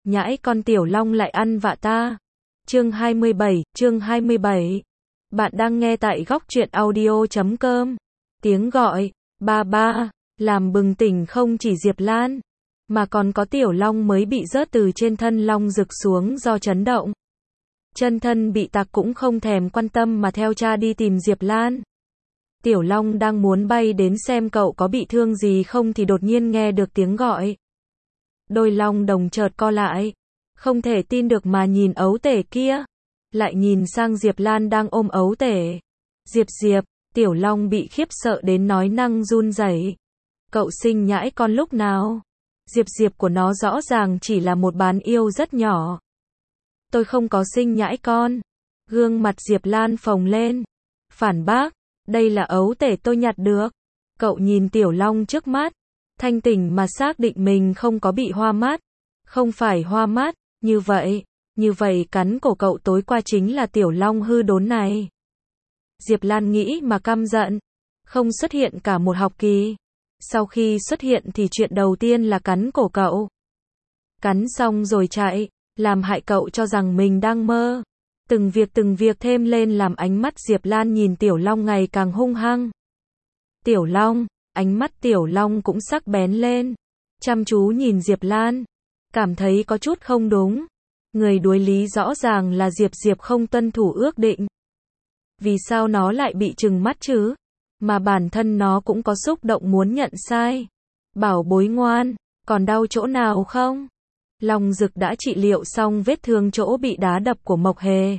nhãi con Tiểu Long lại ăn vạ ta. Chương 27. Bạn đang nghe tại góc truyện audio.com. Tiếng gọi, ba ba, làm bừng tỉnh không chỉ Diệp Lan, mà còn có Tiểu Long mới bị rớt từ trên thân Long Dực xuống do chấn động. Chân thân bị tạc cũng không thèm quan tâm mà theo cha đi tìm Diệp Lan. Tiểu Long đang muốn bay đến xem cậu có bị thương gì không thì đột nhiên nghe được tiếng gọi. Đôi long đồng chợt co lại, không thể tin được mà nhìn ấu tể kia, lại nhìn sang Diệp Lan đang ôm ấu tể. Diệp, Tiểu Long bị khiếp sợ đến nói năng run rẩy. Cậu sinh nhãi con lúc nào? Diệp của nó rõ ràng chỉ là một bán yêu rất nhỏ. Tôi không có sinh nhãi con. Gương mặt Diệp Lan phồng lên, phản bác, đây là ấu tể tôi nhặt được. Cậu nhìn Tiểu Long trước mắt, thanh tỉnh mà xác định mình không có bị hoa mắt. Không phải hoa mắt, như vậy cắn cổ cậu tối qua chính là Tiểu Long hư đốn này. Diệp Lan nghĩ mà căm giận, không xuất hiện cả một học kỳ. Sau khi xuất hiện thì chuyện đầu tiên là cắn cổ cậu. Cắn xong rồi chạy, làm hại cậu cho rằng mình đang mơ. Từng việc thêm lên làm ánh mắt Diệp Lan nhìn Tiểu Long ngày càng hung hăng. Tiểu Long, ánh mắt Tiểu Long cũng sắc bén lên, chăm chú nhìn Diệp Lan, cảm thấy có chút không đúng. Người đuối lý rõ ràng là Diệp không tuân thủ ước định. Vì sao nó lại bị trừng mắt chứ? Mà bản thân nó cũng có xúc động muốn nhận sai. Bảo bối ngoan, còn đau chỗ nào không? Long Dực đã trị liệu xong vết thương chỗ bị đá đập của Mộc Hề.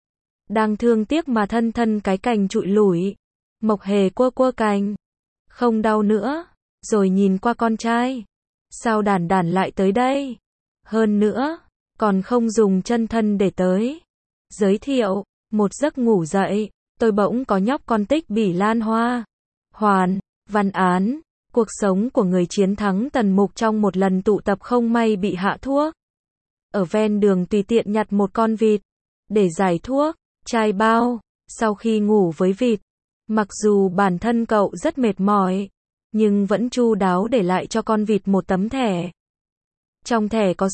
Đang thương tiếc mà thân cái cành trụi lủi. Mộc Hề cua cành. Không đau nữa. Rồi nhìn qua con trai. Sao đản lại tới đây? Hơn nữa, còn không dùng chân thân để tới. Giới thiệu, một giấc ngủ dậy, tôi bỗng có nhóc con Tích Bỉ Lan Hoa. Hoàn, Văn Án, cuộc sống của người chiến thắng Tần Mục trong một lần tụ tập không may bị hạ thuốc. Ở ven đường tùy tiện nhặt một con vịt, để giải thuốc, chai bao, sau khi ngủ với vịt. Mặc dù bản thân cậu rất mệt mỏi, nhưng vẫn chu đáo để lại cho con vịt một tấm thẻ. Trong thẻ có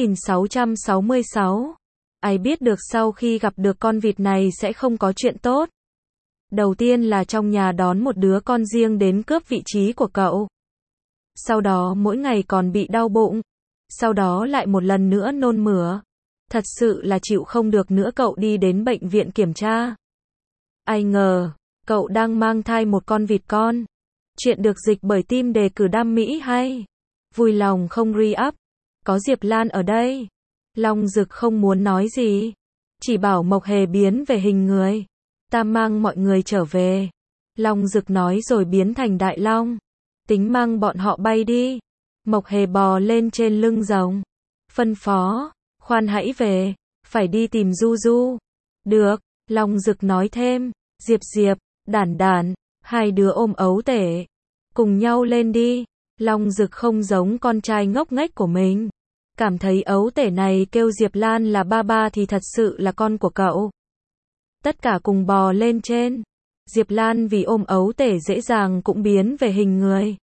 6.666. Ai biết được sau khi gặp được con vịt này sẽ không có chuyện tốt. Đầu tiên là trong nhà đón một đứa con riêng đến cướp vị trí của cậu. Sau đó mỗi ngày còn bị đau bụng. Sau đó lại một lần nữa nôn mửa. Thật sự là chịu không được nữa, cậu đi đến bệnh viện kiểm tra. Ai ngờ, cậu đang mang thai một con vịt con. Chuyện được dịch bởi team đề cử Đam Mỹ hay. Vui lòng không re-up. Có Diệp Lan ở đây. Long Dực không muốn nói gì, chỉ bảo Mộc Hề biến về hình người. Ta mang mọi người trở về. Long Dực nói rồi biến thành đại long. Tính mang bọn họ bay đi. Mộc Hề bò lên trên lưng rồng. Phân phó, khoan hãy về, phải đi tìm Du. Được, Long Dực nói thêm. Diệp, đản, hai đứa ôm ấu tể. Cùng nhau lên đi. Long Dực không giống con trai ngốc nghếch của mình. Cảm thấy ấu tể này kêu Diệp Lan là ba thì thật sự là con của cậu. Tất cả cùng bò lên trên. Diệp Lan vì ôm ấu tể dễ dàng cũng biến về hình người.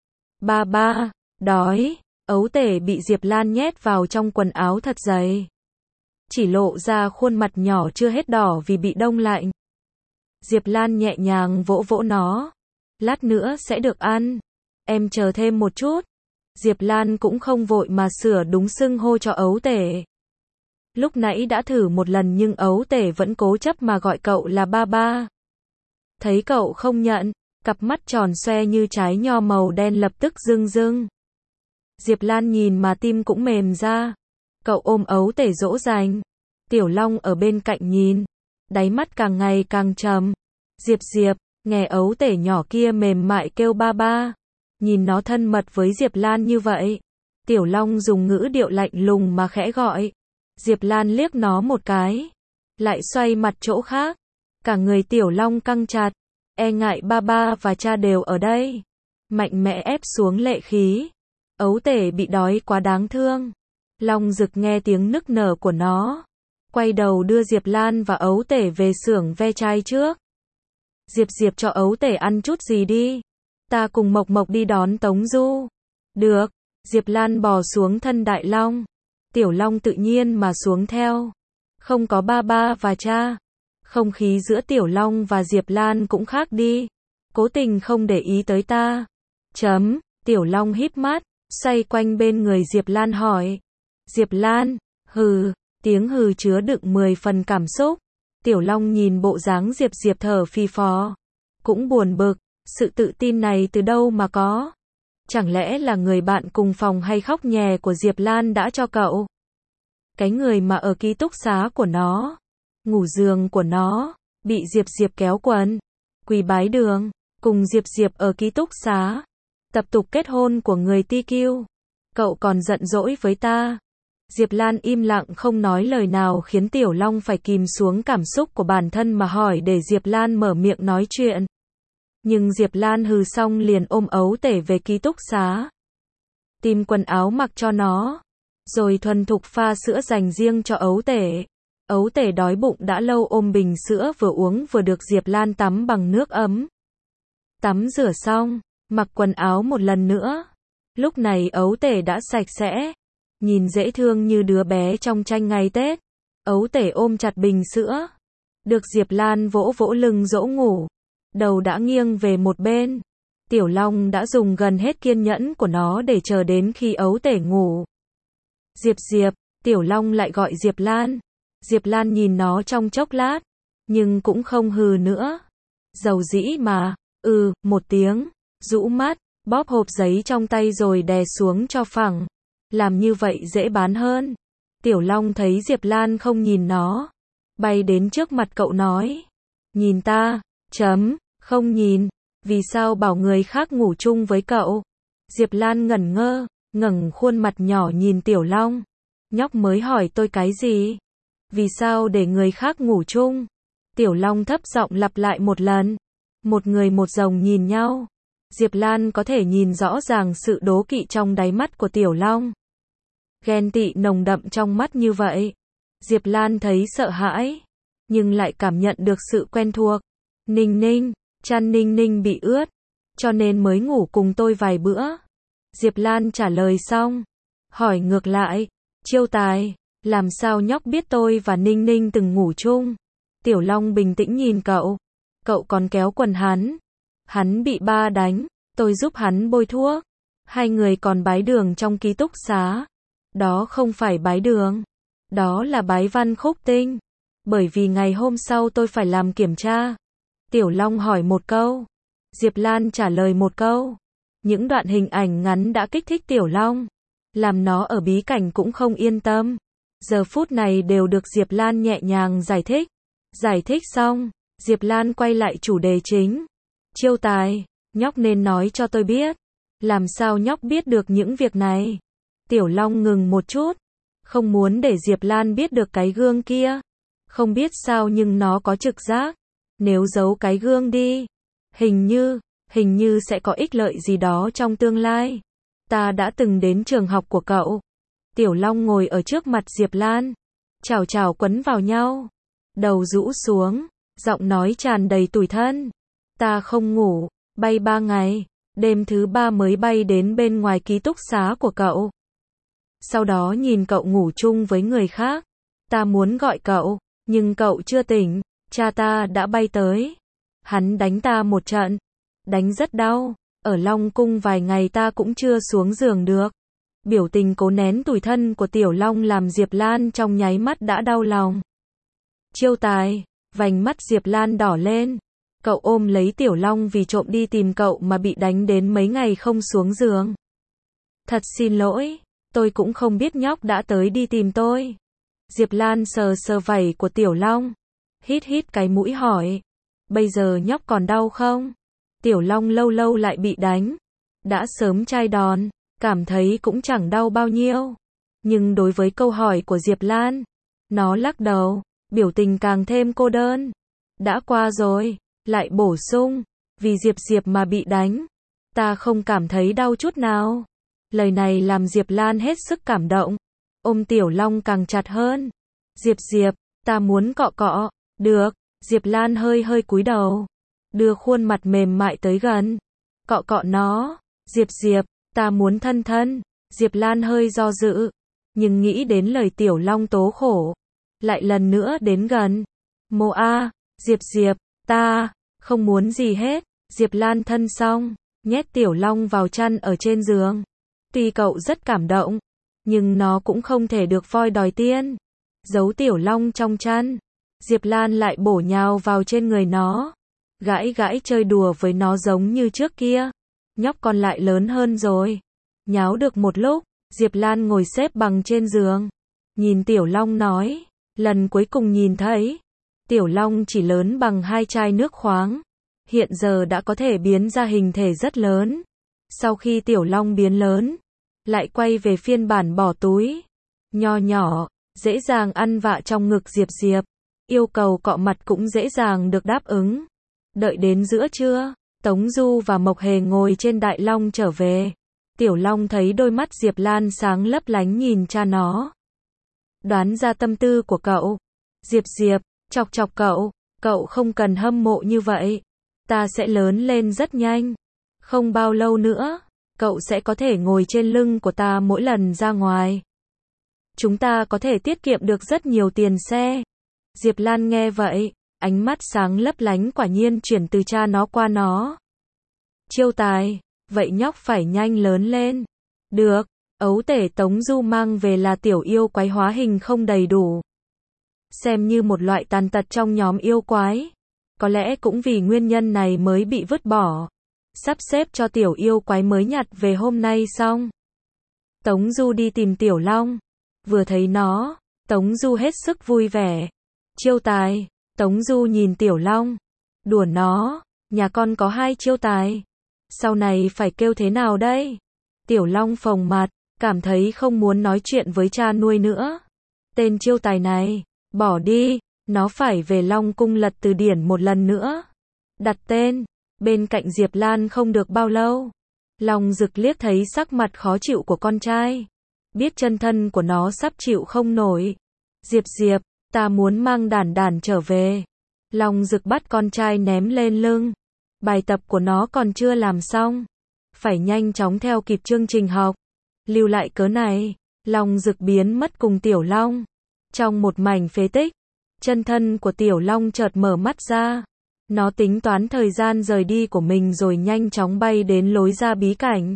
Ba, đói. Ấu tể bị Diệp Lan nhét vào trong quần áo thật dày. Chỉ lộ ra khuôn mặt nhỏ chưa hết đỏ vì bị đông lạnh. Diệp Lan nhẹ nhàng vỗ nó. Lát nữa sẽ được ăn. Em chờ thêm một chút. Diệp Lan cũng không vội mà sửa đúng xưng hô cho ấu tể. Lúc nãy đã thử một lần nhưng ấu tể vẫn cố chấp mà gọi cậu là ba. Thấy cậu không nhận, cặp mắt tròn xoe như trái nho màu đen lập tức rưng. Diệp Lan nhìn mà tim cũng mềm ra. Cậu ôm ấu tể dỗ dành. Tiểu Long ở bên cạnh nhìn, đáy mắt càng ngày càng trầm. Diệp, nghe ấu tể nhỏ kia mềm mại kêu ba. Nhìn nó thân mật với Diệp Lan như vậy. Tiểu Long dùng ngữ điệu lạnh lùng mà khẽ gọi. Diệp Lan liếc nó một cái. Lại xoay mặt chỗ khác. Cả người Tiểu Long căng chặt. E ngại ba và cha đều ở đây. Mạnh mẽ ép xuống lệ khí. Ấu tể bị đói quá đáng thương. Long Dực nghe tiếng nức nở của nó. Quay đầu đưa Diệp Lan và ấu tể về xưởng ve chai trước. Diệp cho ấu tể ăn chút gì đi. Ta cùng Mộc đi đón Tống Du. Được. Diệp Lan bò xuống thân đại long. Tiểu Long tự nhiên mà xuống theo. Không có ba ba và cha. Không khí giữa Tiểu Long và Diệp Lan cũng khác đi. Cố tình không để ý tới ta. Tiểu Long híp mắt, xoay quanh bên người Diệp Lan hỏi. Diệp Lan, hừ, tiếng hừ chứa đựng 10 phần cảm xúc. Tiểu Long nhìn bộ dáng Diệp Diệp thở phì phò. Cũng buồn bực, sự tự tin này từ đâu mà có? Chẳng lẽ là người bạn cùng phòng hay khóc nhè của Diệp Lan đã cho cậu? Cái người mà ở ký túc xá của nó, ngủ giường của nó, bị Diệp Diệp kéo quần, quỳ bái đường, cùng Diệp Diệp ở ký túc xá, tập tục kết hôn của người TQ. Cậu còn giận dỗi với ta. Diệp Lan im lặng không nói lời nào khiến Tiểu Long phải kìm xuống cảm xúc của bản thân mà hỏi để Diệp Lan mở miệng nói chuyện. Nhưng Diệp Lan hừ xong liền ôm ấu tể về ký túc xá. Tìm quần áo mặc cho nó. Rồi thuần thục pha sữa dành riêng cho ấu tể. Ấu tể đói bụng đã lâu ôm bình sữa vừa uống vừa được Diệp Lan tắm bằng nước ấm. Tắm rửa xong, mặc quần áo một lần nữa. Lúc này ấu tể đã sạch sẽ. Nhìn dễ thương như đứa bé trong tranh ngày Tết. Ấu tể ôm chặt bình sữa. Được Diệp Lan vỗ vỗ lưng dỗ ngủ. Đầu đã nghiêng về một bên. Tiểu Long đã dùng gần hết kiên nhẫn của nó để chờ đến khi ấu tể ngủ. Diệp Diệp, Tiểu Long lại gọi Diệp Lan. Diệp Lan nhìn nó trong chốc lát, nhưng cũng không hừ nữa. Dầu dĩ mà, một tiếng, rũ mắt, bóp hộp giấy trong tay rồi đè xuống cho phẳng. Làm như vậy dễ bán hơn. Tiểu Long thấy Diệp Lan không nhìn nó, bay đến trước mặt cậu nói. Nhìn ta, không nhìn, vì sao bảo người khác ngủ chung với cậu? Diệp Lan ngẩn ngơ, ngẩng khuôn mặt nhỏ nhìn Tiểu Long. Nhóc mới hỏi tôi cái gì? Vì sao để người khác ngủ chung? Tiểu Long thấp giọng lặp lại một lần. Một người một rồng nhìn nhau. Diệp Lan có thể nhìn rõ ràng sự đố kỵ trong đáy mắt của Tiểu Long. Ghen tị nồng đậm trong mắt như vậy. Diệp Lan thấy sợ hãi, nhưng lại cảm nhận được sự quen thuộc. Ninh Ninh, chăn Ninh Ninh bị ướt, cho nên mới ngủ cùng tôi vài bữa. Diệp Lan trả lời xong, hỏi ngược lại, Chiêu Tài, làm sao nhóc biết tôi và Ninh Ninh từng ngủ chung? Tiểu Long bình tĩnh nhìn cậu còn kéo quần hắn bị ba đánh, tôi giúp hắn bôi thuốc, hai người còn bái đường trong ký túc xá. Đó không phải bái đường, đó là bái văn khúc tinh, bởi vì ngày hôm sau tôi phải làm kiểm tra. Tiểu Long hỏi một câu, Diệp Lan trả lời một câu. Những đoạn hình ảnh ngắn đã kích thích Tiểu Long, làm nó ở bí cảnh cũng không yên tâm. Giờ phút này đều được Diệp Lan nhẹ nhàng giải thích. Giải thích xong, Diệp Lan quay lại chủ đề chính. Chiêu Tài, nhóc nên nói cho tôi biết. Làm sao nhóc biết được những việc này? Tiểu Long ngừng một chút, không muốn để Diệp Lan biết được cái gương kia. Không biết sao nhưng nó có trực giác. Nếu giấu cái gương đi, hình như sẽ có ích lợi gì đó trong tương lai. Ta đã từng đến trường học của cậu. Tiểu Long ngồi ở trước mặt Diệp Lan, chào quấn vào nhau, đầu rũ xuống, giọng nói tràn đầy tủi thân. Ta không ngủ, bay 3 ngày, đêm thứ 3 mới bay đến bên ngoài ký túc xá của cậu. Sau đó nhìn cậu ngủ chung với người khác. Ta muốn gọi cậu, nhưng cậu chưa tỉnh. Cha ta đã bay tới. Hắn đánh ta một trận. Đánh rất đau. Ở Long Cung vài ngày ta cũng chưa xuống giường được. Biểu tình cố nén tủi thân của Tiểu Long làm Diệp Lan trong nháy mắt đã đau lòng. Chiêu Tài, vành mắt Diệp Lan đỏ lên. Cậu ôm lấy Tiểu Long vì trộm đi tìm cậu mà bị đánh đến mấy ngày không xuống giường. Thật xin lỗi, tôi cũng không biết nhóc đã tới đi tìm tôi. Diệp Lan sờ vảy của Tiểu Long, hít cái mũi hỏi, bây giờ nhóc còn đau không? Tiểu Long lâu lâu lại bị đánh, đã sớm chai đòn, cảm thấy cũng chẳng đau bao nhiêu. Nhưng đối với câu hỏi của Diệp Lan, nó lắc đầu, biểu tình càng thêm cô đơn. Đã qua rồi, lại bổ sung, vì Diệp mà bị đánh, ta không cảm thấy đau chút nào. Lời này làm Diệp Lan hết sức cảm động, ôm Tiểu Long càng chặt hơn. Diệp, ta muốn cọ. Được, Diệp Lan hơi cúi đầu, đưa khuôn mặt mềm mại tới gần, cọ nó. Diệp, ta muốn thân. Diệp Lan hơi do dự, nhưng nghĩ đến lời Tiểu Long tố khổ, lại lần nữa đến gần. Mộ a, Diệp Diệp, ta không muốn gì hết. Diệp Lan thân xong, nhét Tiểu Long vào chăn ở trên giường. Tuy cậu rất cảm động, nhưng nó cũng không thể được voi đòi tiên. Giấu Tiểu Long trong chăn, Diệp Lan lại bổ nhào vào trên người nó, gãi gãi chơi đùa với nó giống như trước kia. Nhóc con lại lớn hơn rồi. Nháo được một lúc, Diệp Lan ngồi xếp bằng trên giường, nhìn Tiểu Long nói, lần cuối cùng nhìn thấy, Tiểu Long chỉ lớn bằng 2 chai nước khoáng, hiện giờ đã có thể biến ra hình thể rất lớn. Sau khi Tiểu Long biến lớn, lại quay về phiên bản bỏ túi, nho nhỏ, dễ dàng ăn vạ trong ngực Diệp Diệp, yêu cầu cọ mặt cũng dễ dàng được đáp ứng. Đợi đến giữa trưa, Tống Du và Mộc Hề ngồi trên Đại Long trở về. Tiểu Long thấy đôi mắt Diệp Lan sáng lấp lánh nhìn cha nó. Đoán ra tâm tư của cậu. Diệp Diệp, chọc chọc cậu không cần hâm mộ như vậy. Ta sẽ lớn lên rất nhanh. Không bao lâu nữa, cậu sẽ có thể ngồi trên lưng của ta mỗi lần ra ngoài. Chúng ta có thể tiết kiệm được rất nhiều tiền xe. Diệp Lan nghe vậy, ánh mắt sáng lấp lánh quả nhiên chuyển từ cha nó qua nó. Chiêu tài, vậy nhóc phải nhanh lớn lên. Được, ấu tể Tống Du mang về là tiểu yêu quái hóa hình không đầy đủ. Xem như một loại tàn tật trong nhóm yêu quái. Có lẽ cũng vì nguyên nhân này mới bị vứt bỏ. Sắp xếp cho tiểu yêu quái mới nhặt về hôm nay xong. Tống Du đi tìm Tiểu Long. Vừa thấy nó, Tống Du hết sức vui vẻ. Chiêu tài, Tống Du nhìn Tiểu Long. Đùa nó, nhà con có 2 chiêu tài. Sau này phải kêu thế nào đây? Tiểu Long phồng mặt, cảm thấy không muốn nói chuyện với cha nuôi nữa. Tên chiêu tài này, bỏ đi, nó phải về Long Cung lật từ điển một lần nữa. Đặt tên, bên cạnh Diệp Lan không được bao lâu. Long Dực liếc thấy sắc mặt khó chịu của con trai. Biết chân thân của nó sắp chịu không nổi. Diệp Diệp, ta muốn mang Đản Đản trở về. Long Dực bắt con trai ném lên lưng. Bài tập của nó còn chưa làm xong. Phải nhanh chóng theo kịp chương trình học. Lưu lại cớ này, Long Dực biến mất cùng Tiểu Long. Trong một mảnh phế tích, chân thân của Tiểu Long chợt mở mắt ra. Nó tính toán thời gian rời đi của mình rồi nhanh chóng bay đến lối ra bí cảnh.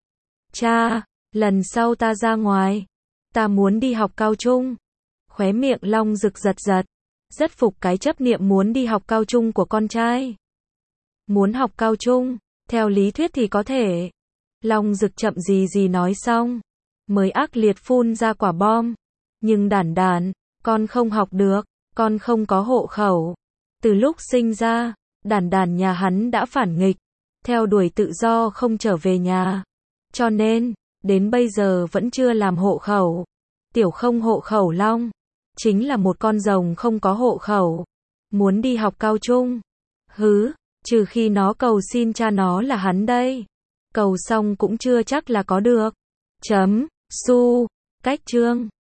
Cha, lần sau ta ra ngoài, ta muốn đi học cao trung. Khóe miệng Long Dực giật giật, rất phục cái chấp niệm muốn đi học cao trung của con trai. Muốn học cao trung, theo lý thuyết thì có thể. Long Dực chậm gì nói xong, mới ác liệt phun ra quả bom. Nhưng Đản Đản, con không học được, con không có hộ khẩu. Từ lúc sinh ra, Đản Đản nhà hắn đã phản nghịch, theo đuổi tự do không trở về nhà. Cho nên, đến bây giờ vẫn chưa làm hộ khẩu. Tiểu không hộ khẩu Long, chính là một con rồng không có hộ khẩu. Muốn đi học cao trung. Trừ khi nó cầu xin cha nó là hắn đây. Cầu xong cũng chưa chắc là có được. Su, cách chương.